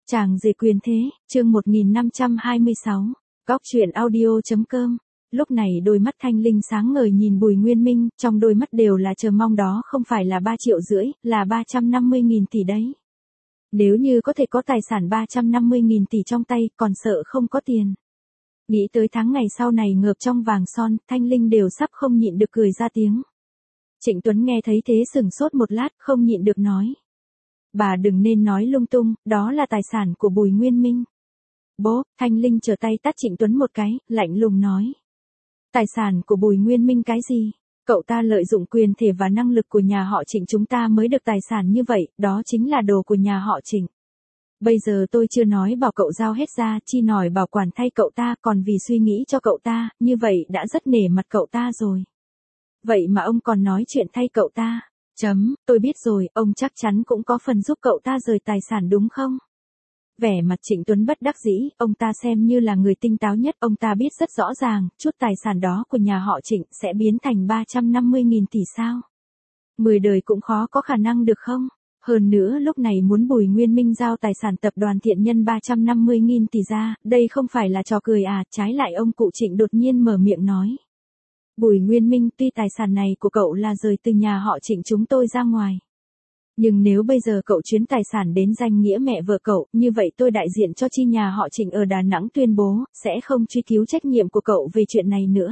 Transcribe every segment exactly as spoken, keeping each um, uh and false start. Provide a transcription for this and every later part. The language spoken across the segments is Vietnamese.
Chàng rể quyền thế, chương một nghìn năm trăm hai mươi sáu, Góc truyện audio.com. Lúc này đôi mắt Thanh Linh sáng ngời nhìn Bùi Nguyên Minh, trong đôi mắt đều là chờ mong, đó không phải là ba triệu rưỡi, là ba trăm năm mươi nghìn tỷ đấy. Nếu như có thể có tài sản ba trăm năm mươi nghìn tỷ trong tay, còn sợ không có tiền. Nghĩ tới tháng ngày sau này ngợp trong vàng son, Thanh Linh đều sắp không nhịn được cười ra tiếng. Trịnh Tuấn nghe thấy thế sửng sốt một lát, không nhịn được nói. Bà đừng nên nói lung tung, đó là tài sản của Bùi Nguyên Minh. Bố, Thanh Linh trở tay tát Trịnh Tuấn một cái, lạnh lùng nói. Tài sản của Bùi Nguyên Minh cái gì? Cậu ta lợi dụng quyền thể và năng lực của nhà họ Trịnh chúng ta mới được tài sản như vậy, đó chính là đồ của nhà họ Trịnh. Bây giờ tôi chưa nói bảo cậu giao hết ra, chi nòi bảo quản thay cậu ta, còn vì suy nghĩ cho cậu ta, như vậy đã rất nể mặt cậu ta rồi. Vậy mà ông còn nói chuyện thay cậu ta. Chấm, tôi biết rồi, ông chắc chắn cũng có phần giúp cậu ta rời tài sản đúng không? Vẻ mặt Trịnh Tuấn bất đắc dĩ, ông ta xem như là người tinh táo nhất, ông ta biết rất rõ ràng, chút tài sản đó của nhà họ Trịnh sẽ biến thành ba trăm năm mươi nghìn tỷ sao? Mười đời cũng khó có khả năng được không? Hơn nữa lúc này muốn Bùi Nguyên Minh giao tài sản tập đoàn Thiện Nhân ba trăm năm mươi nghìn tỷ ra, đây không phải là trò cười à, trái lại ông cụ Trịnh đột nhiên mở miệng nói. Bùi Nguyên Minh, tuy tài sản này của cậu là rời từ nhà họ Trịnh chúng tôi ra ngoài. Nhưng nếu bây giờ cậu chuyển tài sản đến danh nghĩa mẹ vợ cậu, như vậy tôi đại diện cho chi nhà họ Trịnh ở Đà Nẵng tuyên bố, sẽ không truy cứu trách nhiệm của cậu về chuyện này nữa.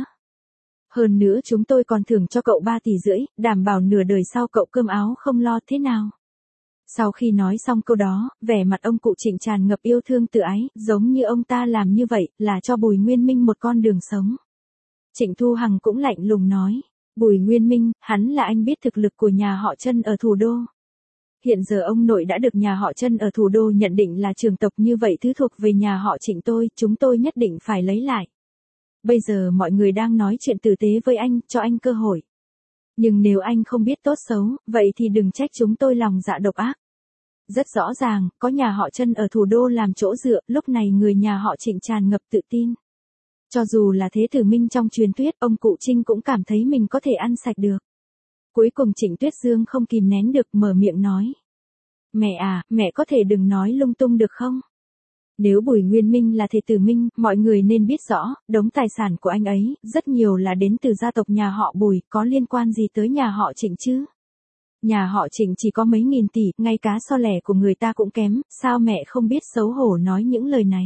Hơn nữa chúng tôi còn thưởng cho cậu ba tỷ rưỡi, đảm bảo nửa đời sau cậu cơm áo không lo thế nào. Sau khi nói xong câu đó, vẻ mặt ông cụ Trịnh tràn ngập yêu thương tự ái, giống như ông ta làm như vậy, là cho Bùi Nguyên Minh một con đường sống. Trịnh Thu Hằng cũng lạnh lùng nói, Bùi Nguyên Minh, hắn là anh biết thực lực của nhà họ Trân ở thủ đô. Hiện giờ ông nội đã được nhà họ Trân ở thủ đô nhận định là trường tộc, như vậy thứ thuộc về nhà họ Trịnh tôi, chúng tôi nhất định phải lấy lại. Bây giờ mọi người đang nói chuyện tử tế với anh, cho anh cơ hội. Nhưng nếu anh không biết tốt xấu, vậy thì đừng trách chúng tôi lòng dạ độc ác. Rất rõ ràng, có nhà họ Trân ở thủ đô làm chỗ dựa, lúc này người nhà họ Trịnh tràn ngập tự tin. Cho dù là Thế Tử Minh trong truyền thuyết, ông cụ Trinh cũng cảm thấy mình có thể ăn sạch được. Cuối cùng Trịnh Tuyết Dương không kìm nén được, mở miệng nói. Mẹ à, mẹ có thể đừng nói lung tung được không? Nếu Bùi Nguyên Minh là Thế Tử Minh, mọi người nên biết rõ, đống tài sản của anh ấy, rất nhiều là đến từ gia tộc nhà họ Bùi, có liên quan gì tới nhà họ Trịnh chứ? Nhà họ Trịnh chỉ có mấy nghìn tỷ, ngay cá so lẻ của người ta cũng kém, sao mẹ không biết xấu hổ nói những lời này?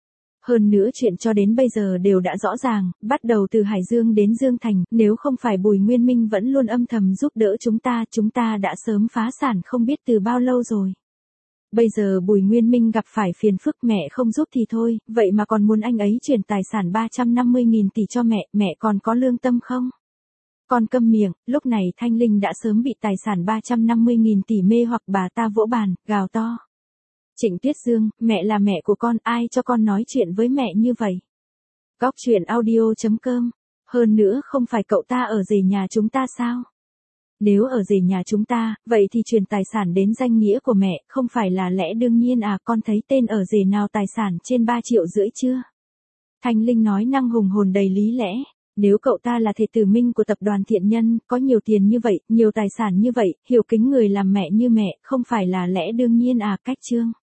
Hơn nữa chuyện cho đến bây giờ đều đã rõ ràng, bắt đầu từ Hải Dương đến Dương Thành, nếu không phải Bùi Nguyên Minh vẫn luôn âm thầm giúp đỡ chúng ta, chúng ta đã sớm phá sản không biết từ bao lâu rồi. Bây giờ Bùi Nguyên Minh gặp phải phiền phức, mẹ không giúp thì thôi, vậy mà còn muốn anh ấy chuyển tài sản ba trăm năm mươi nghìn tỷ cho mẹ, mẹ còn có lương tâm không? Con câm miệng, lúc này Thanh Linh đã sớm bị tài sản ba trăm năm mươi nghìn tỷ mê hoặc, bà ta vỗ bàn, gào to. Trịnh Tuyết Dương, mẹ là mẹ của con, ai cho con nói chuyện với mẹ như vậy? Góc truyện audio.com. Hơn nữa không phải cậu ta ở rể nhà chúng ta sao? Nếu ở rể nhà chúng ta, vậy thì chuyển tài sản đến danh nghĩa của mẹ, không phải là lẽ đương nhiên à? Con thấy tên ở rể nào tài sản trên ba triệu rưỡi chưa? Thanh Linh nói năng hùng hồn đầy lý lẽ. Nếu cậu ta là Thế Tử Minh của tập đoàn Thiện Nhân, có nhiều tiền như vậy, nhiều tài sản như vậy, hiểu kính người làm mẹ như mẹ, không phải là lẽ đương nhiên à? Cách chương.